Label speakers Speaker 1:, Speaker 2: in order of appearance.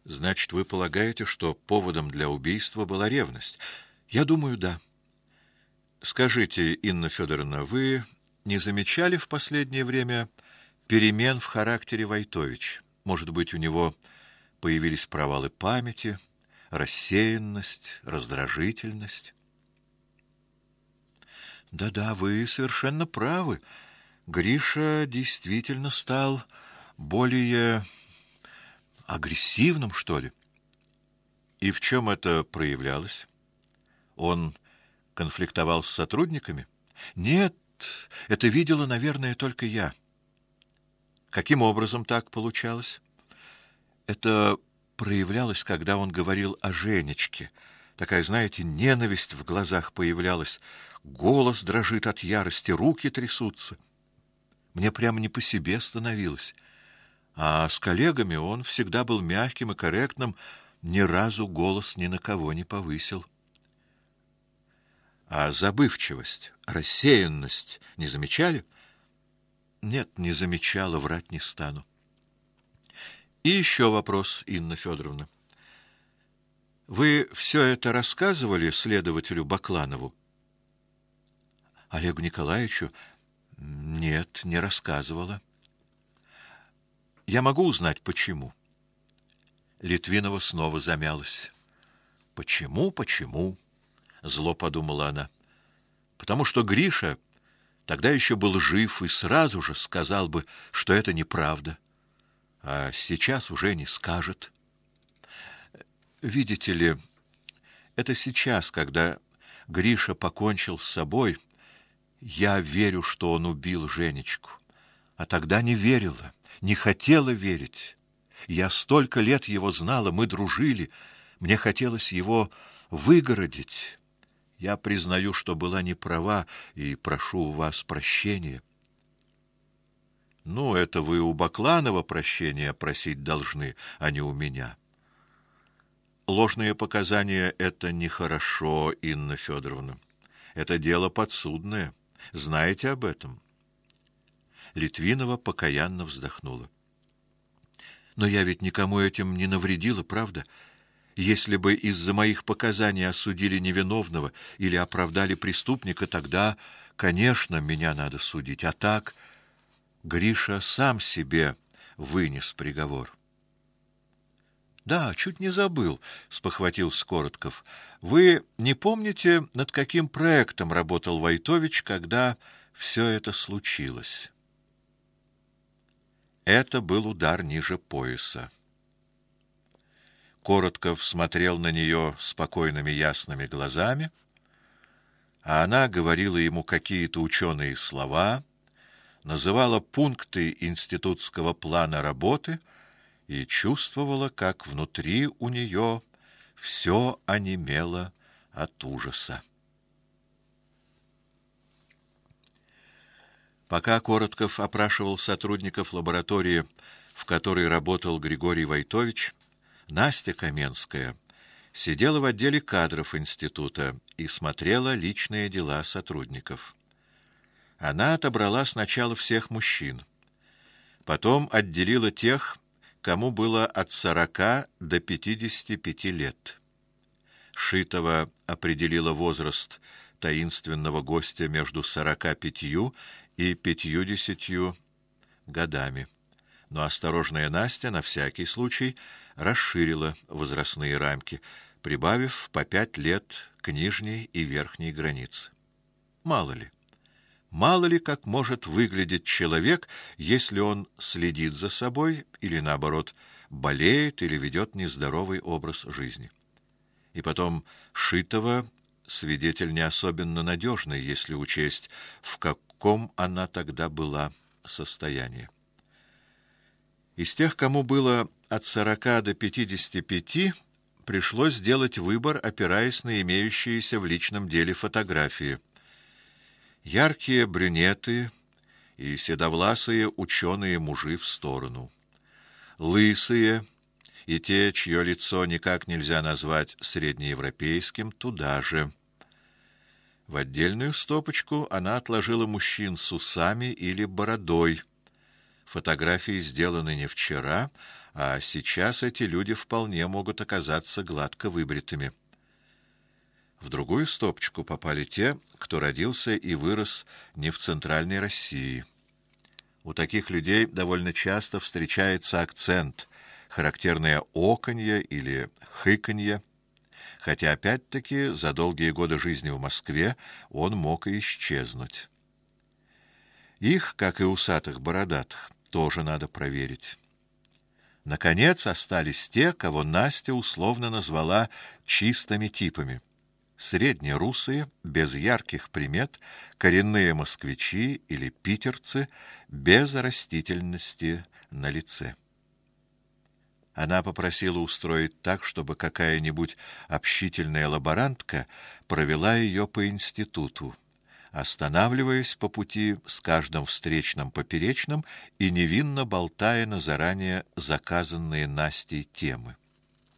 Speaker 1: Значит, вы полагаете, что поводом для убийства была ревность? Я думаю, да. Скажите, Инна Федоровна, вы не замечали в последнее время перемен в характере Войтовича? Может быть, у него появились провалы памяти, рассеянность, раздражительность? Да-да, вы совершенно правы. Гриша действительно стал более агрессивным, что ли. И в чем это проявлялось? Он конфликтовал с сотрудниками? Нет, это видела, наверное, только я. Каким образом так получалось? Это проявлялось, когда он говорил о Женечке. Такая, знаете, ненависть в глазах появлялась. Голос дрожит от ярости, руки трясутся. Мне прямо не по себе становилось. А с коллегами он всегда был мягким и корректным, ни разу голос ни на кого не повысил. А забывчивость, рассеянность не замечали? Нет, не замечала, врать не стану. И еще вопрос, Инна Федоровна. Вы все это рассказывали следователю Бакланову? Олегу Николаевичу? Нет, не рассказывала. Я могу узнать, почему? Литвинова снова замялась. Почему, почему? Зло подумала она. Потому что Гриша тогда еще был жив и сразу же сказал бы, что это неправда. А сейчас уже не скажет. Видите ли, это сейчас, когда Гриша покончил с собой, я верю, что он убил Женечку. А тогда не верила, не хотела верить. Я столько лет его знала, мы дружили. Мне хотелось его выгородить. Я признаю, что была не права, и прошу у вас прощения. Ну, это вы у Бакланова прощения просить должны, а не у меня. Ложные показания — это нехорошо, Инна Федоровна. Это дело подсудное. Знаете об этом? Литвинова покаянно вздохнула. Но я ведь никому этим не навредила, правда? Если бы из-за моих показаний осудили невиновного или оправдали преступника, тогда, конечно, меня надо судить. А так Гриша сам себе вынес приговор. Да, чуть не забыл, спохватился Коротков. Вы не помните, над каким проектом работал Войтович, когда все это случилось? Это был удар ниже пояса. Коротков смотрел на нее спокойными ясными глазами, а она говорила ему какие-то ученые слова, называла пункты институтского плана работы и чувствовала, как внутри у нее все онемело от ужаса. Пока Коротков опрашивал сотрудников лаборатории, в которой работал Григорий Войтович, Настя Каменская сидела в отделе кадров института и смотрела личные дела сотрудников. Она отобрала сначала всех мужчин, потом отделила тех, кому было от 40 до 55 лет. Шитова определила возраст таинственного гостя между 45 и 50 годами. Но осторожная Настя на всякий случай расширила возрастные рамки, прибавив по 5 лет к нижней и верхней границе. Мало ли, как может выглядеть человек, если он следит за собой или, наоборот, болеет или ведет нездоровый образ жизни. И потом, Шитова свидетель не особенно надежный, если учесть, в каком она тогда была состоянии. Из тех, кому было от 40 до 55, пришлось сделать выбор, опираясь на имеющиеся в личном деле фотографии. Яркие брюнеты и седовласые ученые-мужи в сторону. Лысые и те, чье лицо никак нельзя назвать среднеевропейским, туда же. В отдельную стопочку она отложила мужчин с усами или бородой. Фотографии сделаны не вчера, а сейчас эти люди вполне могут оказаться гладко выбритыми. В другую стопочку попали те, кто родился и вырос не в центральной России. У таких людей довольно часто встречается акцент, характерное оканье или хыканье, хотя опять-таки за долгие годы жизни в Москве он мог и исчезнуть. Их, как и усатых бородатых, тоже надо проверить. Наконец остались те, кого Настя условно назвала чистыми типами. Среднерусые, без ярких примет, коренные москвичи или питерцы, без растительности на лице. Она попросила устроить так, чтобы какая-нибудь общительная лаборантка провела ее по институту, останавливаясь по пути с каждым встречным поперечным и невинно болтая на заранее заказанные Настей темы.